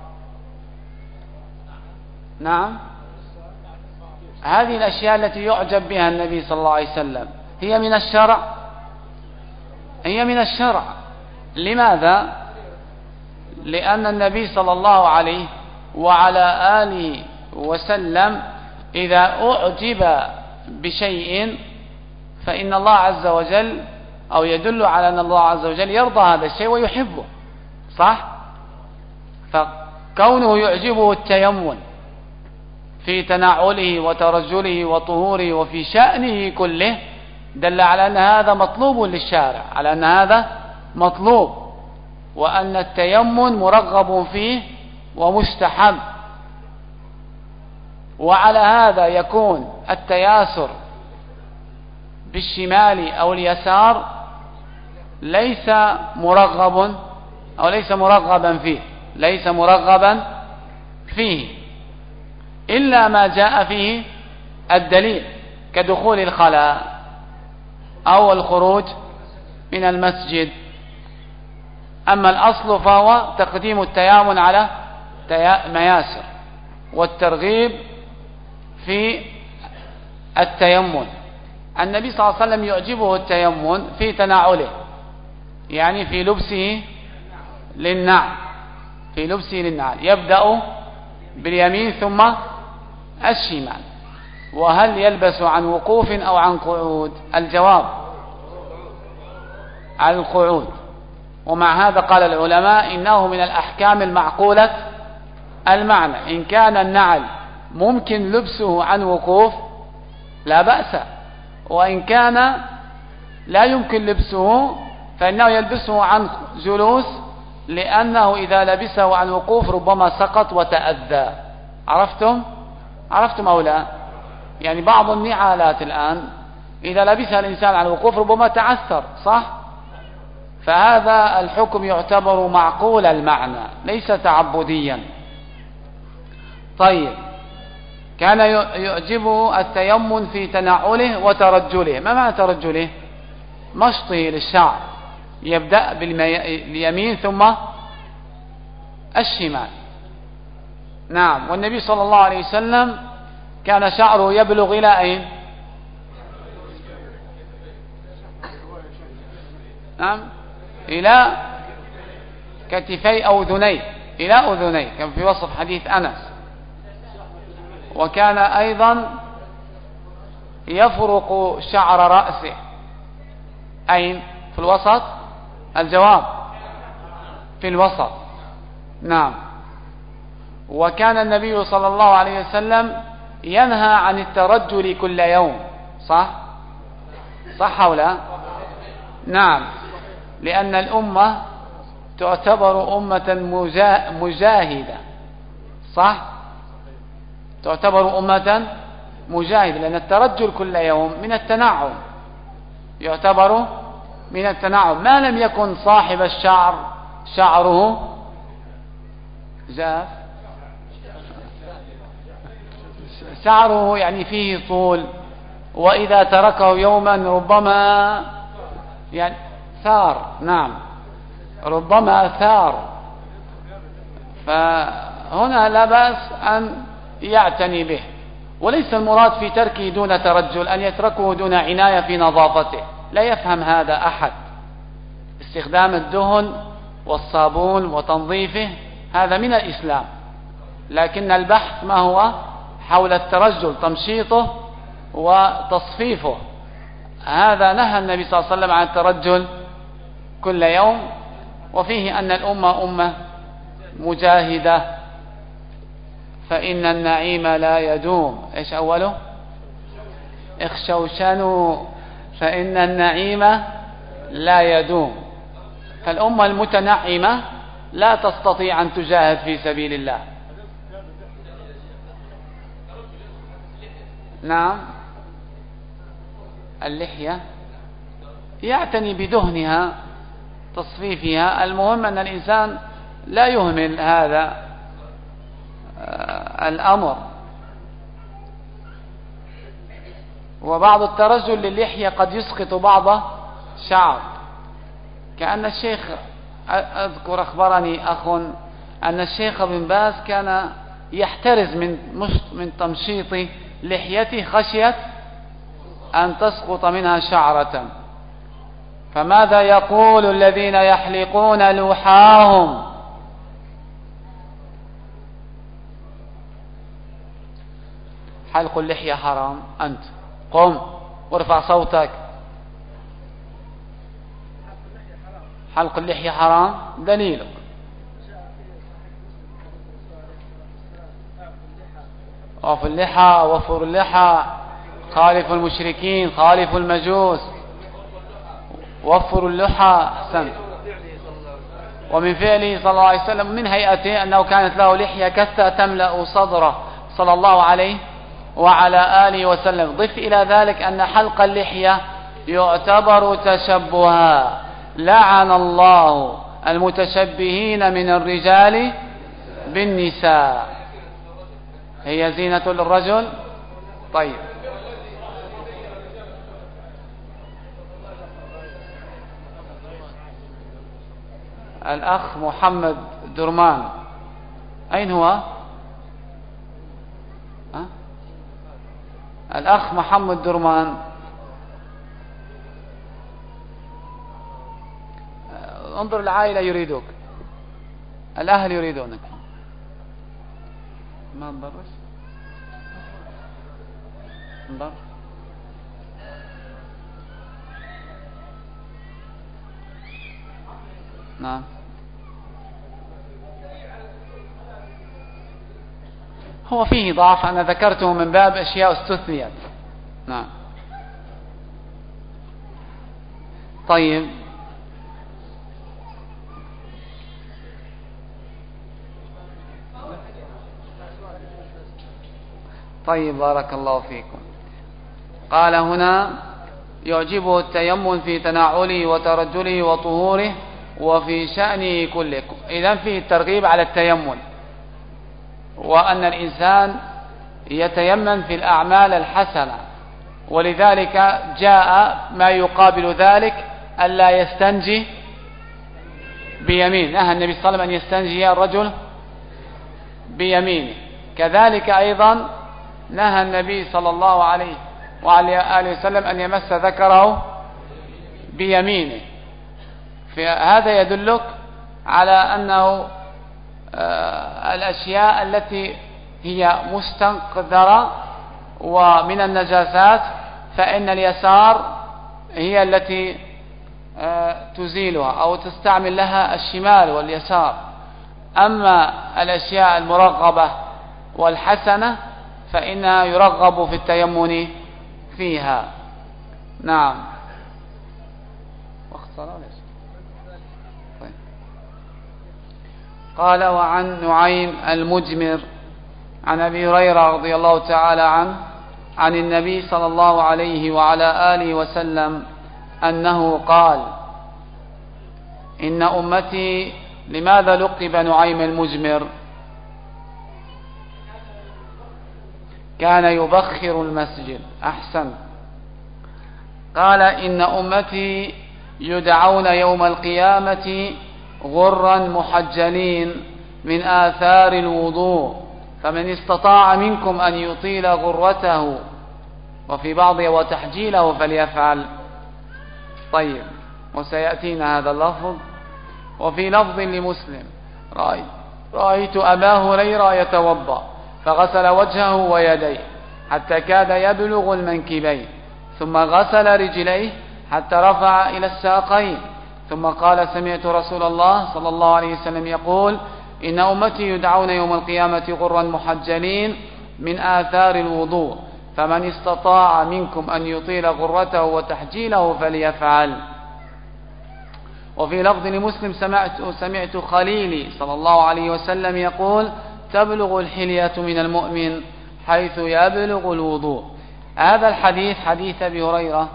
نعم. هذه الأشياء التي يعجب بها النبي صلى الله عليه وسلم هي من الشرع، هي من الشرع. لماذا؟ لأن النبي صلى الله عليه وعلى آله وسلم إذا أعجب بشيء فإن الله عز وجل أو يدل على أن الله عز وجل يرضى هذا الشيء ويحبه، صح؟ فكونه يعجبه التيمم في تنعله وترجله وطهوره وفي شأنه كله دل على أن هذا مطلوب للشارع، على أن هذا مطلوب، وأن التيمم مرغب فيه ومستحب. وعلى هذا يكون التياسر بالشمال أو اليسار ليس مرغب أو ليس مرغبا فيه، ليس مرغبا فيه إلا ما جاء فيه الدليل كدخول الخلاء أو الخروج من المسجد. أما الأصل فهو تقديم التيامن على مياسر والترغيب في التيمم. النبي صلى الله عليه وسلم يعجبه التيمم في تناوله، يعني في لبسه للنعل، في لبسه للنعل يبدأ باليمين ثم الشمال. وهل يلبس عن وقوف أو عن قعود؟ الجواب على القعود. ومع هذا قال العلماء إنه من الأحكام المعقولة المعنى. إن كان النعل ممكن لبسه عن وقوف لا بأس، وإن كان لا يمكن لبسه فإنه يلبسه عن جلوس، لأنه إذا لبسه عن وقوف ربما سقط وتأذى. عرفتم أو لا؟ يعني بعض النعالات الآن إذا لبسها الإنسان عن وقوف ربما تعثر، صح؟ فهذا الحكم يعتبر معقول المعنى ليس تعبديا. طيب، كان يعجبه التيمم في تنعله وترجله. ما معنى ترجله؟ مشطه للشعر، يبدأ باليمين ثم الشمال. نعم. والنبي صلى الله عليه وسلم كان شعره يبلغ إلى أين؟ نعم، إلى كتفي أو أذنيه، إلى أذنيه كان في وصف حديث أنس. وكان أيضا يفرق شعر رأسه أين؟ في الوسط. الجواب في الوسط. نعم. وكان النبي صلى الله عليه وسلم ينهى عن الترجل كل يوم، صح أو لا؟ نعم، لأن الأمة تعتبر أمة مجاهدة، صح؟ تعتبر أمة مجاهدة، لأن الترجل كل يوم من التنعم، يعتبر من التنعم ما لم يكن صاحب الشعر شعره جاف، شعره يعني فيه طول، وإذا تركه يوما ربما يعني ثار. نعم، ربما ثار. فهنا لا بأس أن يعتني به، وليس المراد في تركه دون ترجل أن يتركه دون عناية في نظافته، لا يفهم هذا أحد. استخدام الدهن والصابون وتنظيفه هذا من الإسلام، لكن البحث ما هو؟ حول الترجل، تمشيطه وتصفيفه. هذا نهى النبي صلى الله عليه وسلم عن الترجل كل يوم، وفيه أن الأمة أمة مجاهدة، فإن النعيم لا يدوم. إيش أوله؟ اخشوشنوا فإن النعيم لا يدوم. فالأمة المتنعمة لا تستطيع أن تجاهد في سبيل الله. نعم، اللحية يعتني بدهنها، تصفيفها. المهم أن الإنسان لا يهمل هذا الأمر. وبعض الترجل للحية قد يسقط بعض شعر، كأن الشيخ، أذكر أخبرني أخ أن الشيخ بن باز كان يحترز من تمشيط لحيته خشية أن تسقط منها شعرة. فماذا يقول الذين يحلقون لحاهم؟ حلق اللحية حرام. أنت قم وارفع صوتك. حلق اللحية حرام، دليلك؟ وفي اللحى، وفر اللحى، خالف المشركين، خالف المجوس، وفر اللحى. أحسنت. ومن فعله صلى الله عليه وسلم، من هيئته أنه كانت له لحية كثة تملأ صدره صلى الله عليه وعلى آله وسلم. ضف إلى ذلك أن حلق اللحية يعتبر تشبها. لعن الله المتشبهين من الرجال بالنساء. هي زينة للرجل. طيب، الأخ محمد درمان، أين هو؟ الأخ محمد درمان، انظر، العائلة يريدك، الأهل يريدونك. ما نضرش نضر. نعم، هو فيه ضعف، أنا ذكرته من باب أشياء استثنيت. نعم. طيب، بارك الله فيكم. قال هنا: يعجبه التيمم في تناوله وترجله وطهوره وفي شأنه كله. إذن فيه الترغيب على التيمم، وأن الإنسان يتيمم في الأعمال الحسنة، ولذلك جاء ما يقابل ذلك ألا يستنجي بيمين. نهى النبي صلى الله عليه وسلم أن يستنجي الرجل بيمينه. كذلك أيضا نهى النبي صلى الله عليه وعلى آله وسلم أن يمس ذكره بيمينه. فهذا يدلك على أنه الأشياء التي هي مستنقذرة ومن النجاسات فإن اليسار هي التي تزيلها أو تستعمل لها الشمال واليسار. أما الأشياء المرغبة والحسنة فإنها يرغب في التيمم فيها. نعم. وقت صلاة ليش؟ طيب. قال: وعن نعيم المجمر عن أبي هريرة رضي الله تعالى عنه عن النبي صلى الله عليه وعلى آله وسلم أنه قال: إن أمتي. لماذا لقب نعيم المجمر؟ كان يبخر المسجد. أحسن. قال: إن أمتي يدعون يوم القيامة غرا محجلين من آثار الوضوء، فمن استطاع منكم أن يطيل غرته، وفي بعضها وتحجيله فليفعل. طيب، وسيأتينا هذا اللفظ. وفي لفظ لمسلم: رأيت أبا هريرة يتوضأ فغسل وجهه ويديه حتى كاد يبلغ المنكبين، ثم غسل رجليه حتى رفع إلى الساقين، ثم قال: سمعت رسول الله صلى الله عليه وسلم يقول: إن أمتي يدعون يوم القيامة غرا محجلين من آثار الوضوء، فمن استطاع منكم أن يطيل غرته وتحجيله فليفعل. وفي لفظ لمسلم: سمعت خليلي صلى الله عليه وسلم يقول: تبلغ الحلية من المؤمن حيث يبلغ الوضوء. هذا الحديث حديث أبي هريرة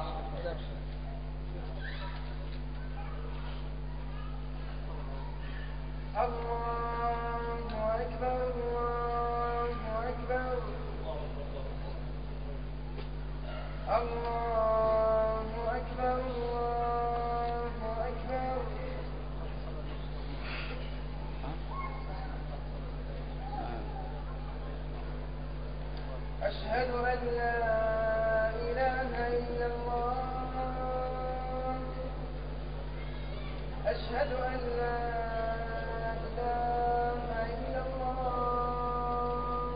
أشهد أن لا إله إلا الله أشهد أن لا إله إلا الله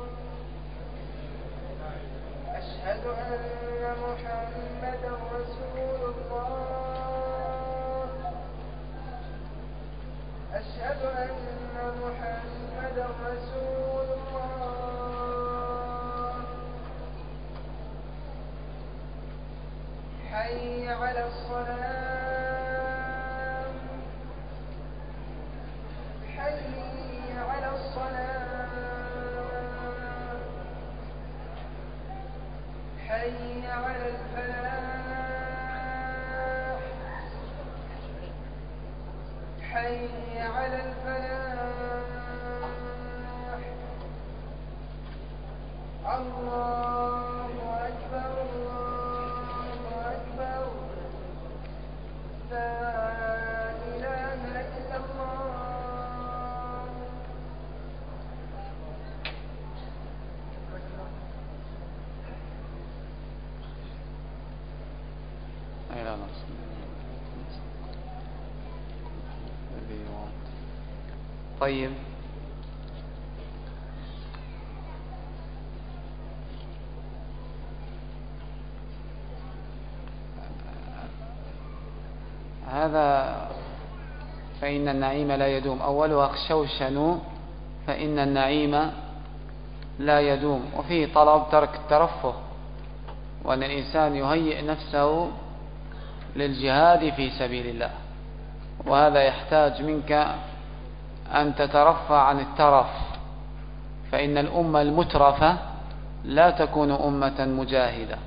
أشهد أن محمدا رسول الله أشهد أن محمدا رسول الله حي على الصلاة حي على الصلاة حي على الفلاح حي على الفلاح الله أكبر الله أكبر لا إله إلا الله. طيب، هذا فإن النعيم لا يدوم. أولها اخشوشنوا فإن النعيم لا يدوم. وفيه طلب ترك الترفه، وأن الإنسان يهيئ نفسه للجهاد في سبيل الله، وهذا يحتاج منك أن تترفع عن الترف، فإن الأمة المترفة لا تكون أمة مجاهدة.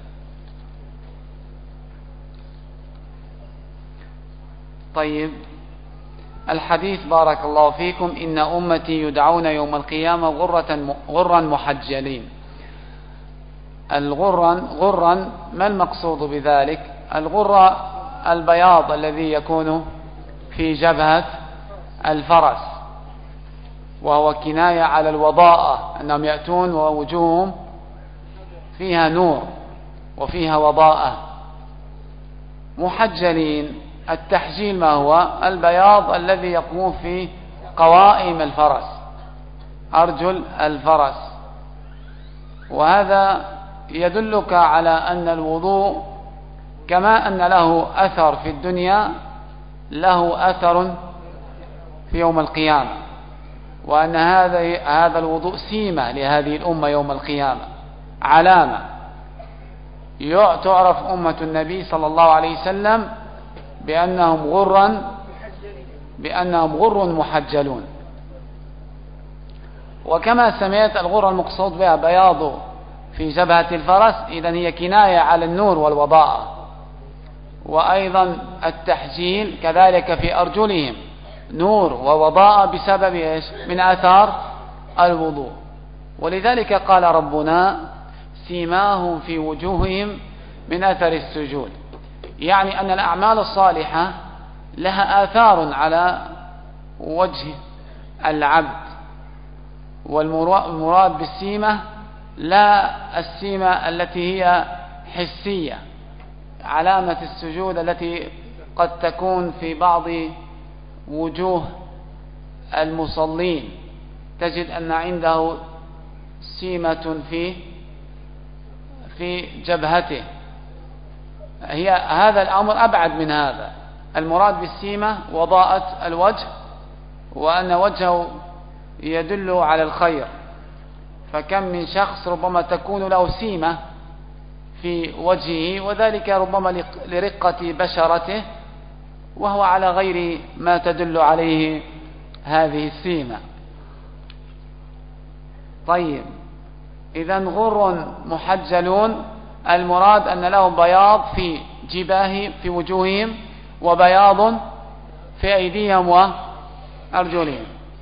طيب، الحديث بارك الله فيكم: إن أمتي يدعون يوم القيامة غرا محجلين. غرا ما المقصود بذلك؟ الغر البياض الذي يكون في جبهة الفرس، وهو كناية على الوضاءة، أنهم يأتون ووجوههم فيها نور وفيها وضاءة. محجلين، التحجيل ما هو؟ البياض الذي يقوم في قوائم الفرس، أرجل الفرس. وهذا يدلك على أن الوضوء كما أن له أثر في الدنيا له أثر في يوم القيامة، وأن هذا الوضوء سيمة لهذه الأمة يوم القيامة، علامة تعرف أمة النبي صلى الله عليه وسلم بأنهم غر محجلون. وكما سمعت، الغر المقصود بها بياض في جبهة الفرس، إذن هي كناية على النور والوضاءة. وأيضا التحجيل كذلك في أرجلهم نور ووضاءة بسبب إيش؟ من آثار الوضوء. ولذلك قال ربنا: سيماهم في وجوههم من أثر السجود، يعني أن الأعمال الصالحة لها آثار على وجه العبد. والمراد بالسيمة لا السيمة التي هي حسية، علامة السجود التي قد تكون في بعض وجوه المصلين، تجد أن عنده سيمة في جبهته، هذا الأمر أبعد من هذا. المراد بالسيمة وضاءة الوجه، وأن وجهه يدل على الخير. فكم من شخص ربما تكون له سيمة في وجهه، وذلك ربما لرقة بشرته، وهو على غير ما تدل عليه هذه السيمة. طيب، إذن غر محجلون، المراد أن لهم بياض في جباههم في وجوههم، وبياض في أيديهم وأرجلهم.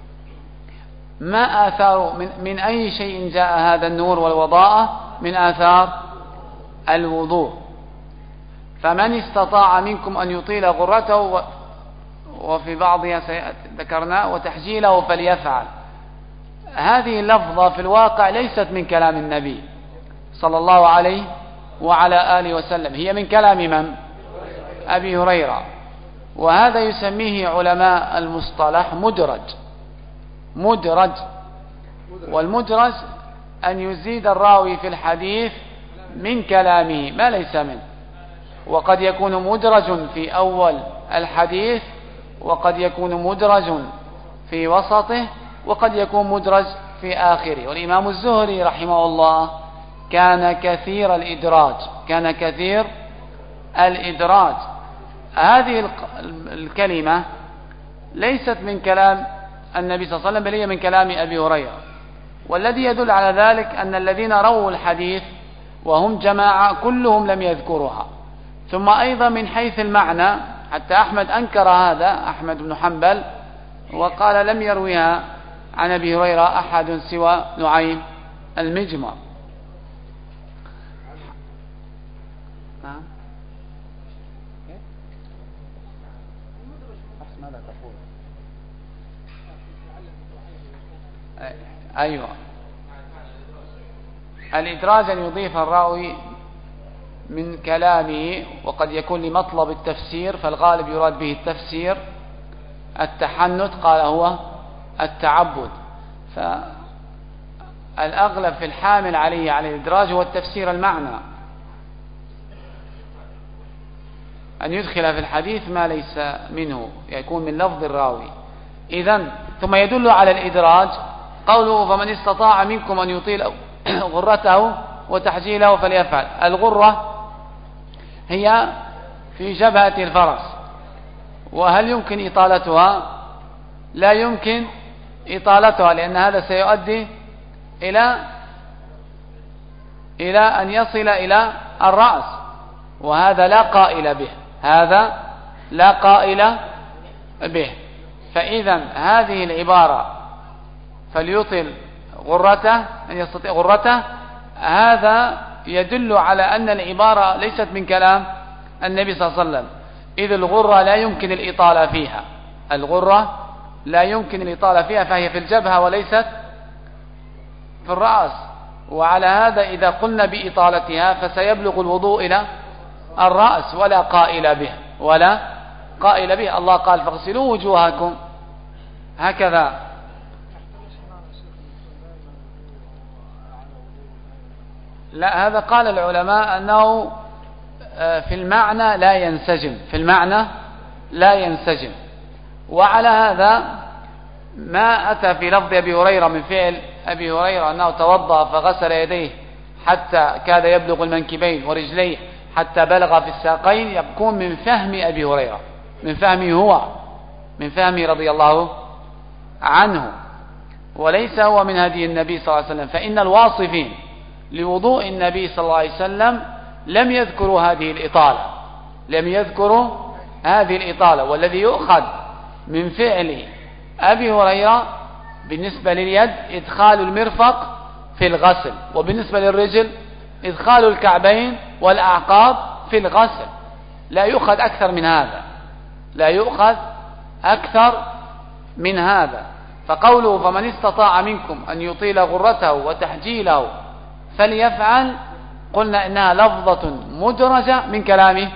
ما آثار من أي شيء جاء هذا النور والوضاءة؟ من آثار الوضوء. فمن استطاع منكم أن يطيل غرته، وفي بعضها ذكرنا وتحجيله فليفعل. هذه اللفظة في الواقع ليست من كلام النبي صلى الله عليه وعلى آله وسلم، هي من كلام من؟ أبي هريرة. وهذا يسميه علماء المصطلح مدرج. والمدرج أن يزيد الراوي في الحديث من كلامه ما ليس منه، وقد يكون مدرج في أول الحديث، وقد يكون مدرج في وسطه، وقد يكون مدرج في آخره. والإمام الزهري رحمه الله كان كثير الإدراج. هذه الكلمة ليست من كلام النبي صلى الله عليه وسلم، بل هي من كلام أبي هريرة. والذي يدل على ذلك أن الذين رووا الحديث وهم جماعة كلهم لم يذكرها. ثم أيضا من حيث المعنى، حتى أحمد أنكر هذا، أحمد بن حنبل، وقال لم يرويها عن أبي هريرة أحد سوى نعيم المجمر. أيوة، الإدراج أن يضيف الراوي من كلامه، وقد يكون لمطلب التفسير، فالغالب يراد به التفسير. التحنث قال هو التعبد، فالأغلب في الحامل عليه على الإدراج هو التفسير المعنى، أن يدخل في الحديث ما ليس منه، يكون من لفظ الراوي. إذن ثم يدل على الإدراج قوله فمن استطاع منكم أن يطيل غرته وتحجيله فليفعل. الغرة هي في جبهة الفرس، وهل يمكن إطالتها؟ لا يمكن إطالتها، لأن هذا سيؤدي إلى أن يصل إلى الرأس، وهذا لا قائل به. فإذا هذه العبارة فليطل غرته، أن يستطيع غرته، هذا يدل على أن العبارة ليست من كلام النبي صلى الله عليه وسلم، إذ الغرة لا يمكن الإطالة فيها، فهي في الجبهة وليست في الرأس. وعلى هذا إذا قلنا بإطالتها فسيبلغ الوضوء إلى الرأس ولا قائل به. الله قال فاغسلوا وجوهكم، هكذا. لا، هذا قال العلماء أنه في المعنى لا ينسجم. وعلى هذا ما أتى في لفظ أبي هريرة من فعل أبي هريرة أنه توضأ فغسل يديه حتى كاد يبلغ المنكبين ورجليه حتى بلغ في الساقين، يكون من فهم أبي هريرة، من فهمه رضي الله عنه، وليس هو من هدي النبي صلى الله عليه وسلم. فإن الواصفين لوضوء النبي صلى الله عليه وسلم لم يذكروا هذه الإطالة. والذي يؤخذ من فعل أبي هريرة بالنسبة لليد إدخال المرفق في الغسل، وبالنسبة للرجل إدخال الكعبين والأعقاب في الغسل، لا يؤخذ أكثر من هذا. فقوله فمن استطاع منكم أن يطيل غرته وتحجيله فليفعل، قلنا إنها لفظة مدرجة من كلام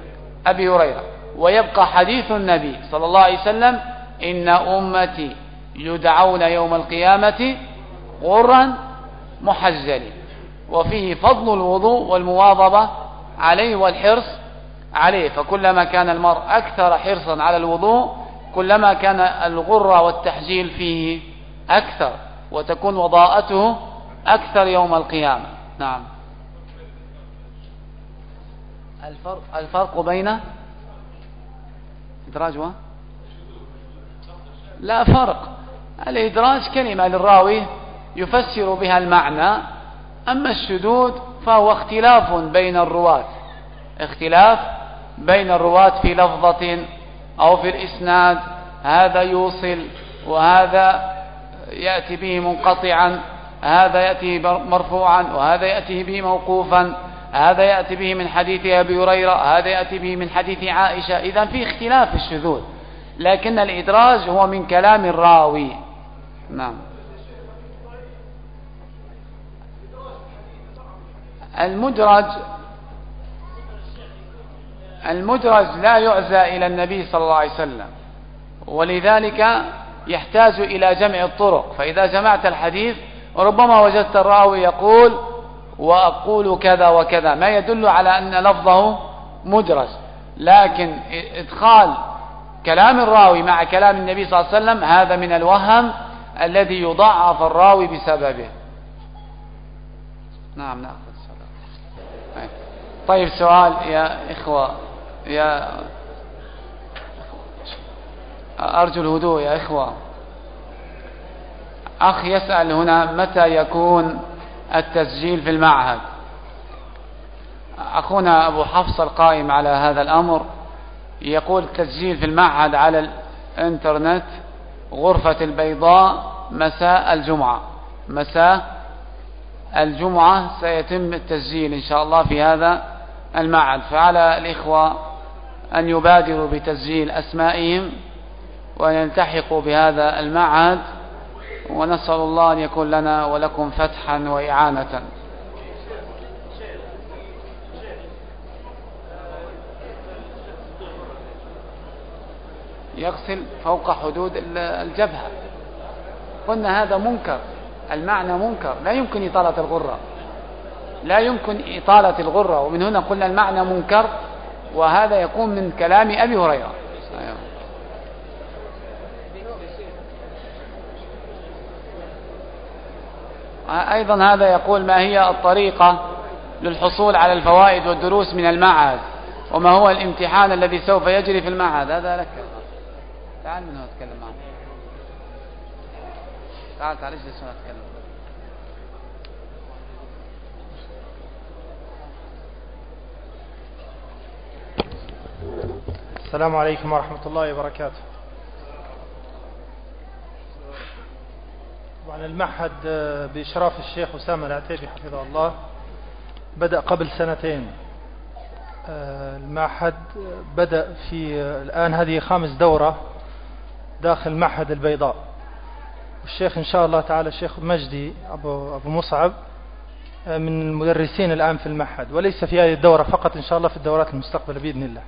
أبي هريرة. ويبقى حديث النبي صلى الله عليه وسلم إن أمتي يدعون يوم القيامة غرا محجلين. وفيه فضل الوضوء والمواظبة عليه والحرص عليه، فكلما كان المرء أكثر حرصا على الوضوء كلما كان الغرة والتحجيل فيه أكثر، وتكون وضاءته أكثر يوم القيامة. نعم. الفرق بين إدراج لا فرق. الإدراج كلمة للراوي يفسر بها المعنى، أما الشذوذ فهو اختلاف بين الرواة، اختلاف بين الرواة في لفظة أو في الإسناد، هذا يوصل وهذا يأتي به منقطعا، هذا يأتي مرفوعا وهذا يأتي به موقوفا، هذا يأتي به من حديث أبي هريرة، هذا يأتي به من حديث عائشة. إذن في اختلاف في الشذوذ، لكن الإدراج هو من كلام الراوي. نعم. المدرج لا يعزى إلى النبي صلى الله عليه وسلم، ولذلك يحتاج إلى جمع الطرق. فإذا جمعت الحديث ربما وجدت الراوي يقول وأقول كذا وكذا، ما يدل على أن لفظه مدرج، لكن إدخال كلام الراوي مع كلام النبي صلى الله عليه وسلم هذا من الوهم الذي يضعف الراوي بسببه. نعم. نأخذ السؤال. طيب، سؤال يا إخوة، أرجو الهدوء يا إخوة. أخ يسأل هنا متى يكون التسجيل في المعهد؟ أخونا أبو حفص القائم على هذا الأمر يقول التسجيل في المعهد على الإنترنت غرفة البيضاء مساء الجمعة سيتم التسجيل إن شاء الله في هذا المعهد، فعلى الإخوة أن يبادروا بتسجيل أسمائهم وأن يلتحقوا بهذا المعهد، ونسأل الله أن يكون لنا ولكم فتحا وإعانة. يغسل فوق حدود الجبهة. قلنا هذا منكر، المعنى منكر، لا يمكن إطالة الغرة، ومن هنا قلنا المعنى منكر، وهذا يكون من كلام أبي هريرة. أيضا هذا يقول ما هي الطريقة للحصول على الفوائد والدروس من المعهد، وما هو الامتحان الذي سوف يجري في المعهد؟ هذا لك. تعال من هنا اتكلم معنا. تعال اجلس هنا اتكلم. السلام عليكم ورحمة الله وبركاته. طبعا المعهد بإشراف الشيخ أسامة العتيبي حفظه الله بدأ قبل 2 المعهد بدأ في الآن هذه 5 دورة داخل معهد البيضاء، والشيخ إن شاء الله تعالى الشيخ مجدي أبو مصعب من المدرسين الآن في المعهد، وليس في هذه الدورة فقط، إن شاء الله في الدورات المستقبلة بإذن الله.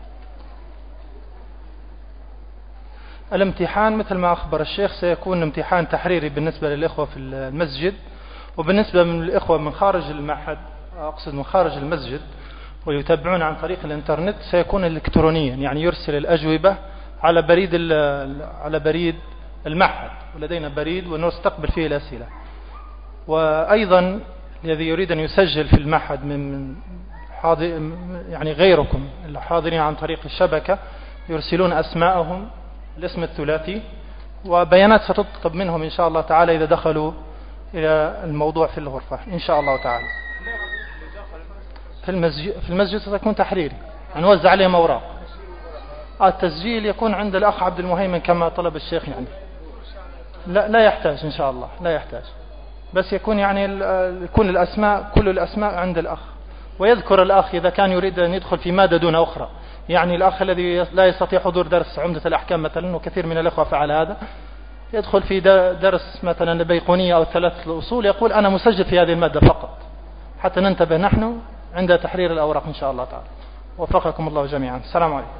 الامتحان مثل ما أخبر الشيخ سيكون امتحان تحريري بالنسبة للإخوة في المسجد، وبالنسبة من الإخوة من خارج المعهد، أقصد من خارج المسجد ويتابعون عن طريق الإنترنت، سيكون إلكترونيا، يعني يرسل الأجوبة على بريد المعهد، ولدينا بريد ونستقبل فيه الأسئلة. وأيضا الذي يريد أن يسجل في المعهد من يعني غيركم الحاضرين عن طريق الشبكة يرسلون أسماءهم، الاسم الثلاثي، وبيانات ستطلب منهم إن شاء الله تعالى إذا دخلوا إلى الموضوع في الغرفة إن شاء الله تعالى. في المسجد ستكون تحريري، نوزع عليهم أوراق. التسجيل يكون عند الأخ عبد المهيمن كما طلب الشيخ، يعني لا يحتاج إن شاء الله، لا يحتاج، بس يكون يعني يكون كل الأسماء عند الأخ، ويذكر الأخ إذا كان يريد أن يدخل في مادة دون أخرى، يعني الأخ الذي لا يستطيع حضور درس عمدة الأحكام مثلا، وكثير من الأخوة فعل هذا، يدخل في درس مثلا البيقونية أو 3 الأصول، يقول أنا مسجل في هذه المادة فقط، حتى ننتبه نحن عند تحرير الأوراق إن شاء الله تعالى. وفقكم الله جميعا. السلام عليكم.